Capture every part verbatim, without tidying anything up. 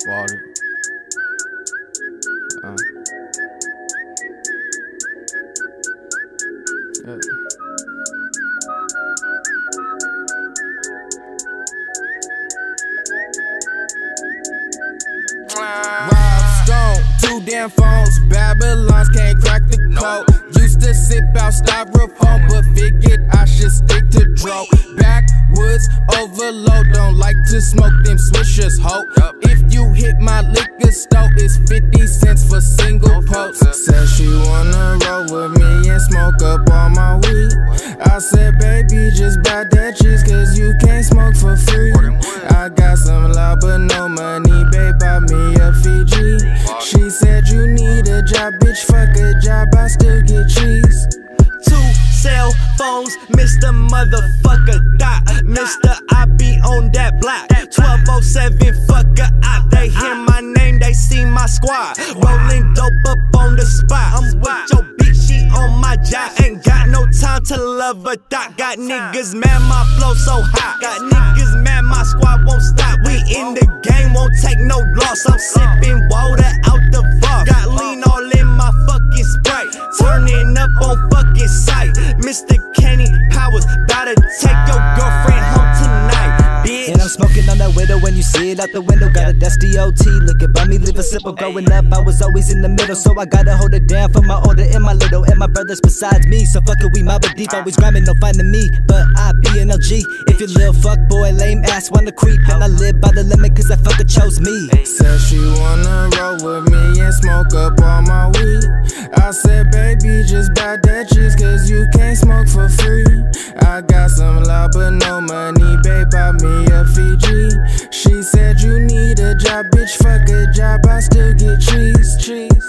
Water. Uh. Yeah. Rob Stone, two damn phones, Babylons can't crack the code. Used to sip out styrofoam, but figured I should stick to dro. Backwoods overload, don't like to smoke them swishers, ho. If you hit my liquor store, it's fifty cents for single post. Said she wanna roll with me and smoke up all my weed. I said, baby, just buy that cheese, cause you can't smoke for free. I got some loud but no money, babe, buy me a Fiji. She said you need a job, bitch, fuck a job, I still get cheese. Two cell phones, Mister Motherfucker Dot. Mister I be on that block. twelve oh seven, fuck a op. They hear my name, they see my squad. Rolling dope up on the spot. I'm with your bitch, she on my job. Ain't got no time to love a dot. Got niggas mad, my flow so hot. Got niggas mad, my squad won't stop. We in the game, won't take no loss. I'm sipping water out the vault. Got lean all in my fucking Sprite. Turning up on fucking sight. Mister Kenny Powers, bout to take your girlfriend home tonight, bitch. And I'm smoking on that window when you see it out the window. Got a dusty O T, look at me, live a simple. Growing up, I was always in the middle, so I gotta hold it down for my older and my little. And my brothers besides me, so fuck it, we mob it deep. Always grinding, no finding me, but I be an L G. If you little fuck boy, lame ass, wanna creep. And I live by the limit, cause that fucker chose me. Said she wanna roll with me and smoke up all my weed. I said, baby, just buy that cheese, cause you can't smoke for free. I got some loud but no money, babe, buy me a Fiji. She said you need a job, bitch, fuck a job, I still get cheese, cheese.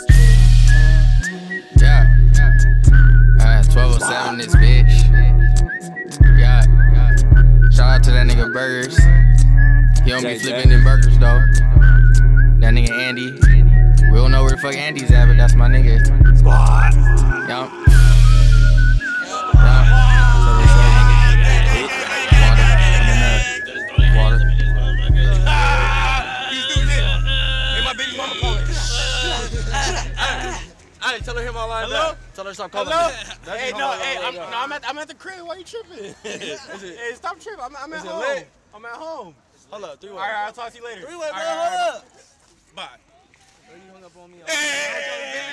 Yeah, uh, twelve oh seven this bitch. Yeah, shout out to that nigga Burgers. He don't be flipping them burgers though. That nigga Andy. We don't know where the fuck Andy's at, but that's my nigga. Squad. Yup. Water. I didn't tell her him my line. Hello? Tell her to stop calling Hello? me. Hey, no, hey, I'm, no, I'm at, I'm at the crib. Why you tripping? Hey, stop tripping. I'm, I'm at home. Lit? I'm at home. Hold up, three way. All right, I'll talk to you later. Three way, bro. Right, Hold right, up. Bye. You hung up on me. Hey!